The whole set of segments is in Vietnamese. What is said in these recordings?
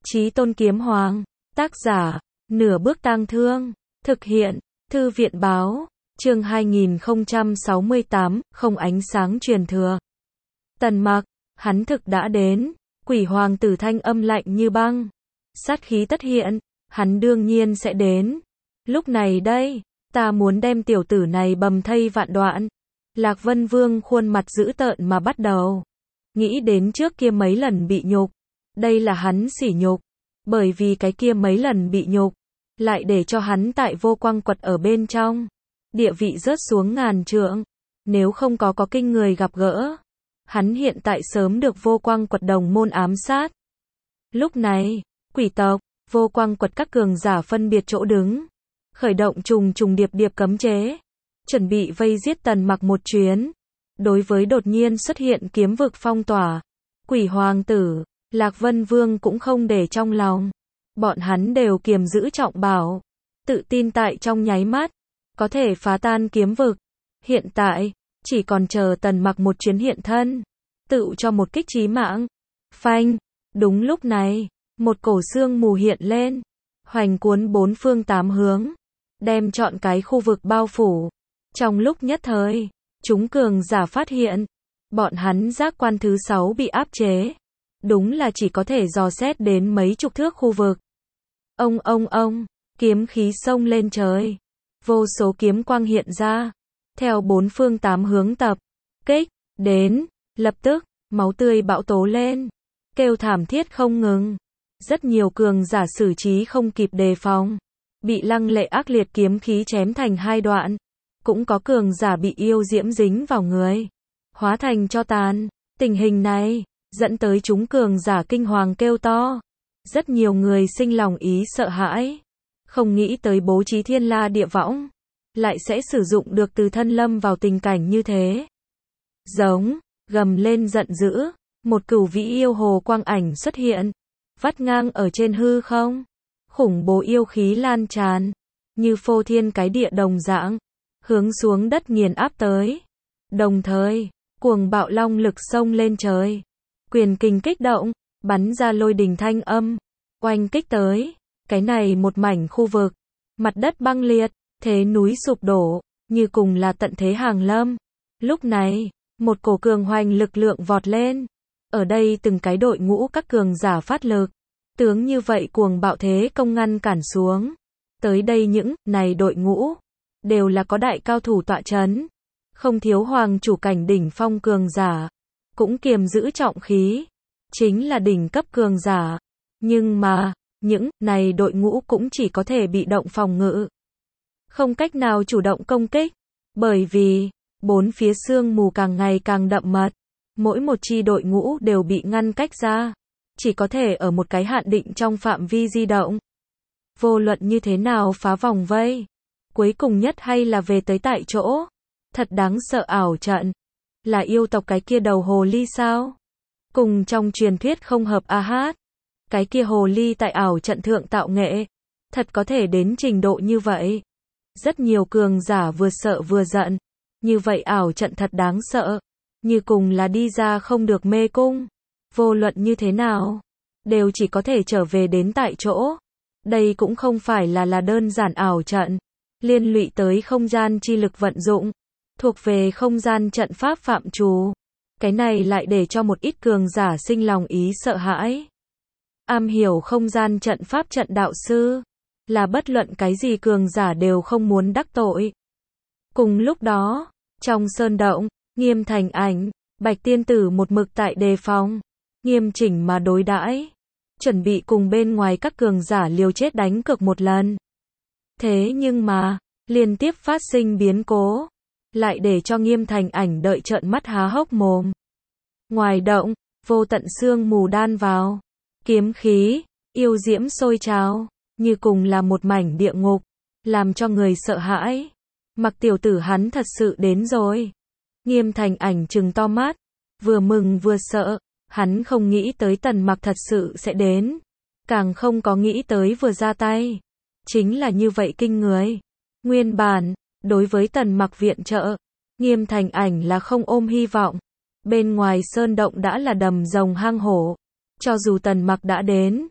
Chí Tôn Kiếm Hoàng, tác giả, Nửa Bước Tang Thương, thực hiện, Thư viện Báo, chương 2068, không ánh sáng truyền thừa. Tần Mặc, hắn thực đã đến, Quỷ Hoàng tử thanh âm lạnh như băng. Sát khí tất hiện, hắn đương nhiên sẽ đến. Lúc này đây, ta muốn đem tiểu tử này bầm thây vạn đoạn. Lạc Vân Vương khuôn mặt dữ tợn mà bắt đầu. Nghĩ đến trước kia mấy lần bị nhục. Đây là hắn sỉ nhục. Bởi vì cái kia mấy lần bị nhục, lại để cho hắn tại Vô Quang Quật ở bên trong. Địa vị rớt xuống ngàn trượng. Nếu không có kinh người gặp gỡ, hắn hiện tại sớm được Vô Quang Quật đồng môn ám sát. Lúc này, quỷ tộc, Vô Quang Quật các cường giả phân biệt chỗ đứng. Khởi động trùng trùng điệp điệp cấm chế. Chuẩn bị vây giết Tần Mặc một chuyến. Đối với đột nhiên xuất hiện kiếm vực phong tỏa, Quỷ Hoàng tử, Lạc Vân Vương cũng không để trong lòng. Bọn hắn đều kiềm giữ trọng bảo. Tự tin tại trong nháy mắt, có thể phá tan kiếm vực. Hiện tại, chỉ còn chờ Tần Mặc một chuyến hiện thân. Tự cho một kích chí mạng. Phanh, đúng lúc này, một cổ sương mù hiện lên. Hoành cuốn bốn phương tám hướng. Đem trọn cái khu vực bao phủ. Trong lúc nhất thời, chúng cường giả phát hiện. Bọn hắn giác quan thứ 6 bị áp chế. Đúng là chỉ có thể dò xét đến mấy chục thước khu vực. Ông, kiếm khí xông lên trời. Vô số kiếm quang hiện ra. Theo bốn phương tám hướng tập kích đến, lập tức, máu tươi bão tố lên. Kêu thảm thiết không ngừng. Rất nhiều cường giả xử trí không kịp đề phòng. Bị lăng lệ ác liệt kiếm khí chém thành hai đoạn. Cũng có cường giả bị yêu diễm dính vào người. Hóa thành tro tàn. Tình hình này dẫn tới chúng cường giả kinh hoàng kêu to. Rất nhiều người sinh lòng ý sợ hãi. Không nghĩ tới bố trí thiên la địa võng. Lại sẽ sử dụng được từ thân lâm vào tình cảnh như thế. Giống, gầm lên giận dữ. Một cửu vĩ yêu hồ quang ảnh xuất hiện. Vắt ngang ở trên hư không. Khủng bố yêu khí lan tràn. Như phô thiên cái địa đồng dạng. Hướng xuống đất nghiền áp tới. Đồng thời, cuồng bạo long lực xông lên trời. Quyền kình kích động, bắn ra lôi đình thanh âm. Oanh kích tới. Cái này một mảnh khu vực. Mặt đất băng liệt, thế núi sụp đổ, như cùng là tận thế hàng lâm. Lúc này, một cổ cường hoành lực lượng vọt lên. Ở đây từng cái đội ngũ các cường giả phát lực. Tướng như vậy cuồng bạo thế công ngăn cản xuống. Tới đây những này đội ngũ đều là có đại cao thủ tọa chấn. Không thiếu hoàng chủ cảnh đỉnh phong cường giả. Cũng kiềm giữ trọng khí. Chính là đỉnh cấp cường giả. Nhưng mà, những này đội ngũ cũng chỉ có thể bị động phòng ngự. Không cách nào chủ động công kích. Bởi vì, bốn phía sương mù càng ngày càng đậm mật. Mỗi một chi đội ngũ đều bị ngăn cách ra. Chỉ có thể ở một cái hạn định trong phạm vi di động. Vô luận như thế nào phá vòng vây. Cuối cùng nhất hay là về tới tại chỗ. Thật đáng sợ ảo trận. Là yêu tộc cái kia đầu hồ ly sao? Cùng trong truyền thuyết không hợp a hát. Cái kia hồ ly tại ảo trận thượng tạo nghệ. Thật có thể đến trình độ như vậy. Rất nhiều cường giả vừa sợ vừa giận. Như vậy ảo trận thật đáng sợ. Như cùng là đi ra không được mê cung. Vô luận như thế nào, đều chỉ có thể trở về đến tại chỗ. Đây cũng không phải là đơn giản ảo trận. Liên lụy tới không gian chi lực vận dụng. Thuộc về không gian trận pháp phạm trù. Cái này lại để cho một ít cường giả sinh lòng ý sợ hãi. Am hiểu không gian trận pháp trận đạo sư. Là bất luận cái gì cường giả đều không muốn đắc tội. Cùng lúc đó, trong sơn động, Nghiêm Thành Ảnh, Bạch Tiên Tử một mực tại đề phòng. Nghiêm chỉnh mà đối đãi. Chuẩn bị cùng bên ngoài các cường giả liều chết đánh cược một lần. Thế nhưng mà, liên tiếp phát sinh biến cố. Lại để cho Nghiêm Thành Ảnh đợi trợn mắt há hốc mồm. Ngoài động, vô tận sương mù đan vào. Kiếm khí, yêu diễm sôi trào. Như cùng là một mảnh địa ngục. Làm cho người sợ hãi. Mặc tiểu tử hắn thật sự đến rồi. Nghiêm Thành Ảnh trừng to mắt. Vừa mừng vừa sợ. Hắn không nghĩ tới Tần Mặc thật sự sẽ đến. Càng không có nghĩ tới vừa ra tay. Chính là như vậy kinh người. Nguyên bản, đối với Tần Mặc viện trợ, Nghiêm Thành Ảnh là không ôm hy vọng. Bên ngoài sơn động đã là đầm rồng hang hổ. Cho dù Tần Mặc đã đến,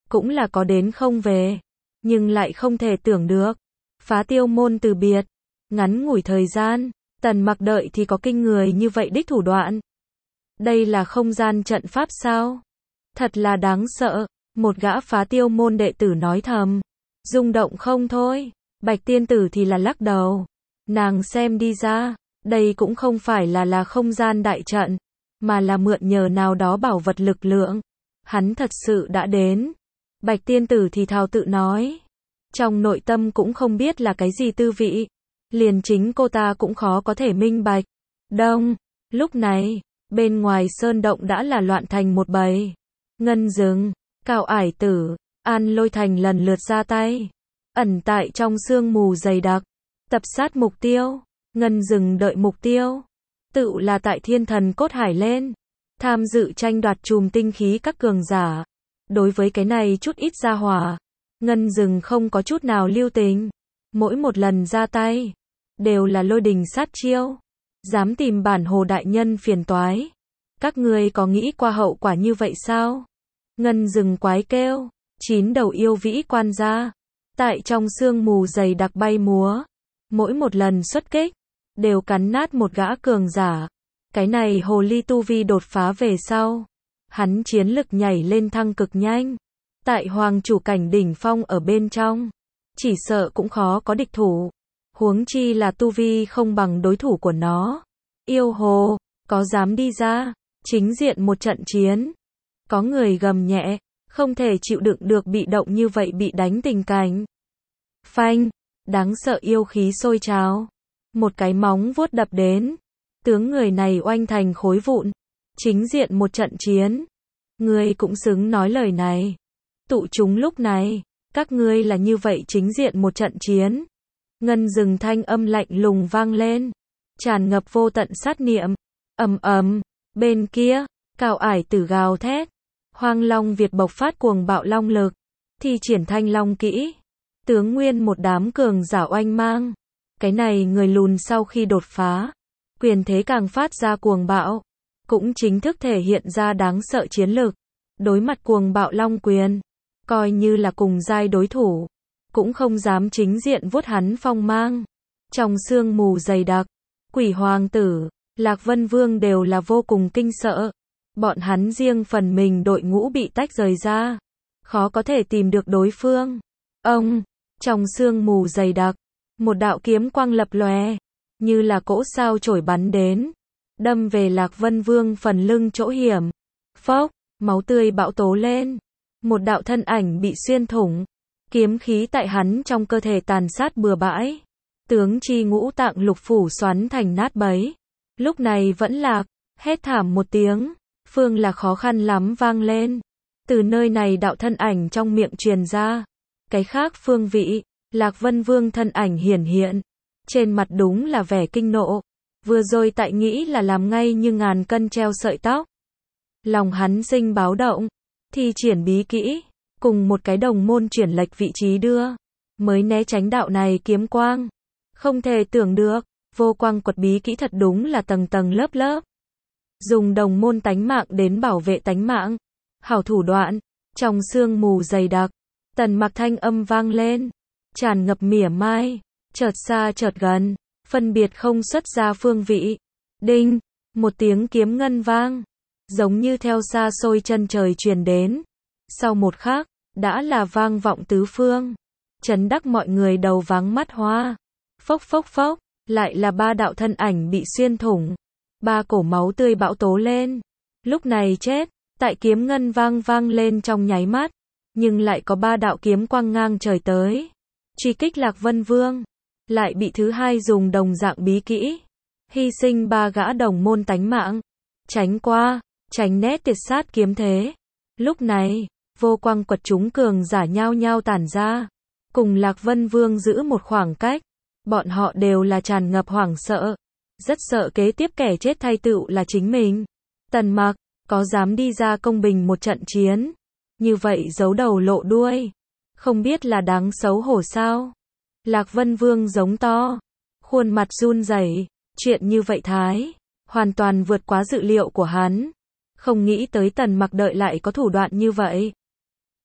cũng là có đến không về, nhưng lại không thể tưởng được. Phá Tiêu môn từ biệt, ngắn ngủi thời gian, Tần Mặc đợi thì có kinh người như vậy đích thủ đoạn. Đây là không gian trận pháp sao? Thật là đáng sợ, một gã Phá Tiêu môn đệ tử nói thầm. Rung động không thôi, Bạch tiên tử thì là lắc đầu. Nàng xem đi ra, đây cũng không phải là không gian đại trận, mà là mượn nhờ nào đó bảo vật lực lượng. Hắn thật sự đã đến. Bạch tiên tử thì thào tự nói. Trong nội tâm cũng không biết là cái gì tư vị. Liền chính cô ta cũng khó có thể minh bạch. Đông, lúc này, bên ngoài sơn động đã là loạn thành một bầy. Ngân Dừng, Cao Ải Tử, An Lôi Thành lần lượt ra tay. Ẩn tại trong sương mù dày đặc. Tập sát mục tiêu. Ngân Dừng đợi mục tiêu. Tự là tại Thiên Thần Cốt Hải lên. Tham dự tranh đoạt chùm tinh khí các cường giả. Đối với cái này chút ít gia hỏa, Ngân Dừng không có chút nào lưu tình. Mỗi một lần ra tay, đều là lôi đình sát chiêu. Dám tìm bản hồ đại nhân phiền toái. Các ngươi có nghĩ qua hậu quả như vậy sao? Ngân Dừng quái kêu. 9 đầu yêu vĩ quan ra. Tại trong sương mù dày đặc bay múa. Mỗi một lần xuất kích, đều cắn nát một gã cường giả. Cái này hồ ly tu vi đột phá về sau. Hắn chiến lực nhảy lên thăng cực nhanh. Tại hoàng chủ cảnh đỉnh phong ở bên trong. Chỉ sợ cũng khó có địch thủ. Huống chi là tu vi không bằng đối thủ của nó. Yêu hồ, có dám đi ra, chính diện một trận chiến. Có người gầm nhẹ, không thể chịu đựng được bị động như vậy bị đánh tình cảnh. Phanh, đáng sợ yêu khí sôi trào. Một cái móng vuốt đập đến. Tướng người này oanh thành khối vụn. Chính diện một trận chiến. Ngươi cũng xứng nói lời này. Tụ chúng lúc này, các ngươi là như vậy chính diện một trận chiến. Ngân Dừng thanh âm lạnh lùng vang lên. Tràn ngập vô tận sát niệm. Ầm ầm, bên kia, Cao Ải Tử gào thét. Hoang Long Việt bộc phát cuồng bạo long lực. Thi triển Thanh Long kỹ. Tướng nguyên một đám cường giả oanh mang. Cái này người lùn sau khi đột phá. Quyền thế càng phát ra cuồng bạo. Cũng chính thức thể hiện ra đáng sợ chiến lực. Đối mặt cuồng bạo long quyền. Coi như là cùng giai đối thủ. Cũng không dám chính diện vuốt hắn phong mang. Trong sương mù dày đặc. Quỷ Hoàng Tử, Lạc Vân Vương đều là vô cùng kinh sợ. Bọn hắn riêng phần mình đội ngũ bị tách rời ra. Khó có thể tìm được đối phương. Ông, trong sương mù dày đặc. Một đạo kiếm quang lập lòe. Như là cỗ sao chổi bắn đến. Đâm về Lạc Vân Vương phần lưng chỗ hiểm. Phốc, máu tươi bão tố lên. Một đạo thân ảnh bị xuyên thủng. Kiếm khí tại hắn trong cơ thể tàn sát bừa bãi. Tướng chi ngũ tạng lục phủ xoắn thành nát bấy. Lúc này vẫn lạc. Hét thảm một tiếng. Phương là khó khăn lắm vang lên. Từ nơi này đạo thân ảnh trong miệng truyền ra. Cái khác phương vị. Lạc Vân Vương thân ảnh hiển hiện. Trên mặt đúng là vẻ kinh nộ. Vừa rồi tại nghĩ là làm ngay như ngàn cân treo sợi tóc. Lòng hắn sinh báo động. Thi triển bí kỹ. Cùng một cái đồng môn chuyển lệch vị trí đưa. Mới né tránh đạo này kiếm quang. Không thể tưởng được. Vô quang quật bí kỹ thật đúng là tầng tầng lớp lớp. Dùng đồng môn tánh mạng đến bảo vệ tánh mạng. Hảo thủ đoạn. Trong sương mù dày đặc. Tần Mặc thanh âm vang lên. Tràn ngập mỉa mai. Chợt xa chợt gần. Phân biệt không xuất ra phương vị. Đinh. Một tiếng kiếm ngân vang. Giống như theo xa xôi chân trời truyền đến. Sau một khắc, đã là vang vọng tứ phương. Chấn đắc mọi người đầu váng mắt hoa. Phốc phốc phốc. Lại là 3 đạo thân ảnh bị xuyên thủng. 3 cổ máu tươi bão tố lên. Lúc này chết. Tại kiếm ngân vang lên trong nháy mắt. Nhưng lại có 3 đạo kiếm quang ngang trời tới. Truy kích Lạc Vân Vương. Lại bị thứ hai dùng đồng dạng bí kỹ. Hy sinh 3 gã đồng môn tánh mạng. Tránh qua. Tránh né tiệt sát kiếm thế. Lúc này, vô quang quật chúng cường giả nhao nhao tản ra. Cùng Lạc Vân Vương giữ một khoảng cách. Bọn họ đều là tràn ngập hoảng sợ. Rất sợ kế tiếp kẻ chết thay tựu là chính mình. Tần Mặc, có dám đi ra công bình một trận chiến. Như vậy giấu đầu lộ đuôi. Không biết là đáng xấu hổ sao. Lạc Vân Vương giống to. Khuôn mặt run rẩy. Chuyện như vậy thái. Hoàn toàn vượt quá dự liệu của hắn. Không nghĩ tới Tần Mặc đợi lại có thủ đoạn như vậy.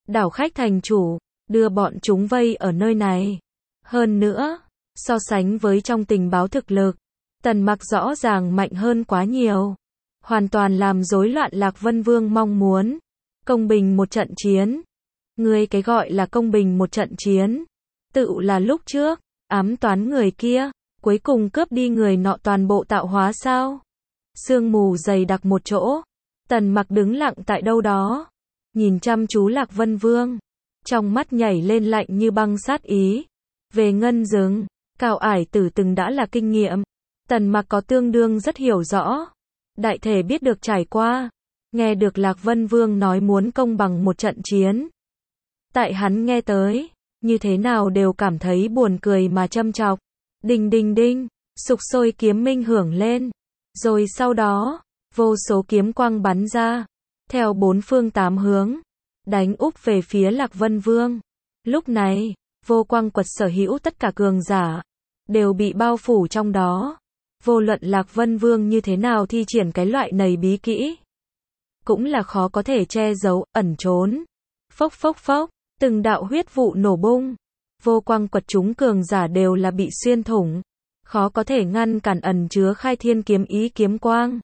đảo khách thành chủ, đưa bọn chúng vây ở nơi này. Hơn nữa, so sánh với trong tình báo thực lực, Tần Mặc rõ ràng mạnh hơn quá nhiều. Hoàn toàn làm rối loạn Lạc Vân Vương mong muốn. Công bình một trận chiến. Ngươi cái gọi là công bình một trận chiến. Tự là lúc trước, ám toán người kia, cuối cùng cướp đi người nọ toàn bộ tạo hóa sao? Sương mù dày đặc một chỗ. Tần Mặc đứng lặng tại đâu đó. Nhìn chăm chú Lạc Vân Vương. Trong mắt nhảy lên lạnh như băng sát ý. Về ngân rừng, Cao Ải Tử từng đã là kinh nghiệm. Tần Mặc có tương đương rất hiểu rõ. Đại thể biết được trải qua. Nghe được Lạc Vân Vương nói muốn công bằng một trận chiến. Tại hắn nghe tới, như thế nào đều cảm thấy buồn cười mà châm chọc. Đinh đinh đinh, sục sôi kiếm minh hưởng lên. Rồi sau đó, vô số kiếm quang bắn ra. Theo bốn phương tám hướng. Đánh úp về phía Lạc Vân Vương. Lúc này, vô quang quật sở hữu tất cả cường giả. Đều bị bao phủ trong đó. Vô luận Lạc Vân Vương như thế nào thi triển cái loại này bí kỹ. Cũng là khó có thể che giấu, ẩn trốn. Phốc phốc phốc, từng đạo huyết vụ nổ bung. Vô quang quật chúng cường giả đều là bị xuyên thủng. Khó có thể ngăn cản ẩn chứa khai thiên kiếm ý kiếm quang.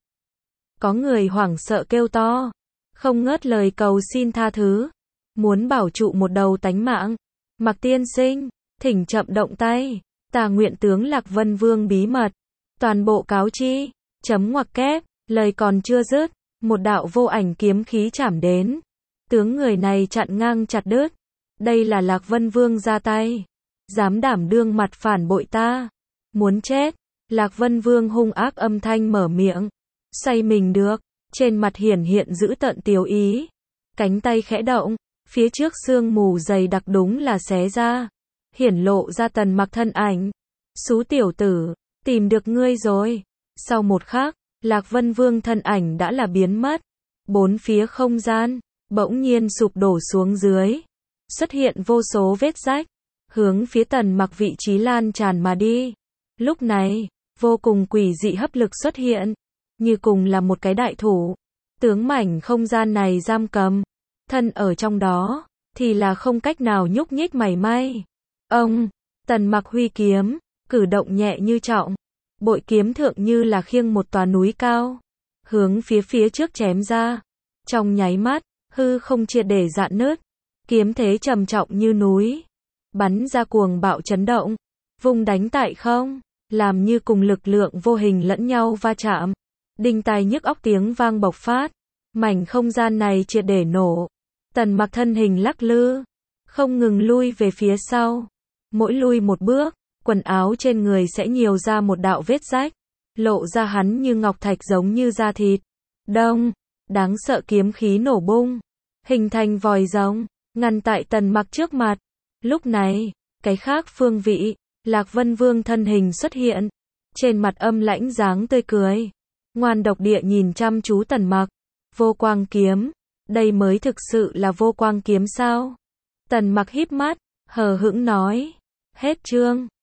Có người hoảng sợ kêu to. Không ngớt lời cầu xin tha thứ. Muốn bảo trụ một đầu tánh mạng. Mặc tiên sinh, thỉnh chậm động tay. Ta nguyện tướng Lạc Vân Vương bí mật. Toàn bộ cáo chi. Chấm ngoặc kép. Lời còn chưa dứt. Một đạo vô ảnh kiếm khí chảm đến. Tướng người này chặn ngang chặt đứt. Đây là Lạc Vân Vương ra tay. Dám đảm đương mặt phản bội ta. Muốn chết. Lạc Vân Vương hung ác âm thanh mở miệng. Say mình được. Trên mặt hiển hiện dữ tợn tiêu ý. Cánh tay khẽ động. Phía trước sương mù dày đặc đúng là xé ra. Hiển lộ ra Tần Mặc thân ảnh. Xú tiểu tử. Tìm được ngươi rồi. Sau một khắc, Lạc Vân Vương thân ảnh đã là biến mất. Bốn phía không gian, bỗng nhiên sụp đổ xuống dưới. Xuất hiện vô số vết rách. Hướng phía Tần Mặc vị trí lan tràn mà đi. Lúc này, vô cùng quỷ dị hấp lực xuất hiện. Như cùng là một cái đại thủ. Tướng mảnh không gian này giam cầm. Thân ở trong đó, thì là không cách nào nhúc nhích mảy may. Ông, Tần Mặc huy kiếm, cử động nhẹ như trọng. Bội kiếm thượng như là khiêng một tòa núi cao. Hướng phía trước chém ra. Trong nháy mắt, hư không triệt để rạn nứt. Kiếm thế trầm trọng như núi. Bắn ra cuồng bạo chấn động. Vung đánh tại không. Làm như cùng lực lượng vô hình lẫn nhau va chạm. Đinh tai nhức óc tiếng vang bộc phát. Mảnh không gian này triệt để nổ. Tần Mặc thân hình lắc lư. Không ngừng lui về phía sau. Mỗi lui một bước, quần áo trên người sẽ nhiều ra một đạo vết rách. Lộ ra hắn như ngọc thạch giống như da thịt. Đông, đáng sợ kiếm khí nổ bung. Hình thành vòi rồng, ngăn tại Tần Mặc trước mặt. Lúc này, cái khác phương vị, Lạc Vân Vương thân hình xuất hiện. Trên mặt âm lãnh dáng tươi cười. Ngoan độc địa nhìn chăm chú Tần Mặc. Vô quang kiếm. Đây mới thực sự là vô quang kiếm sao? Tần Mặc híp mắt, hờ hững nói. Hết chương.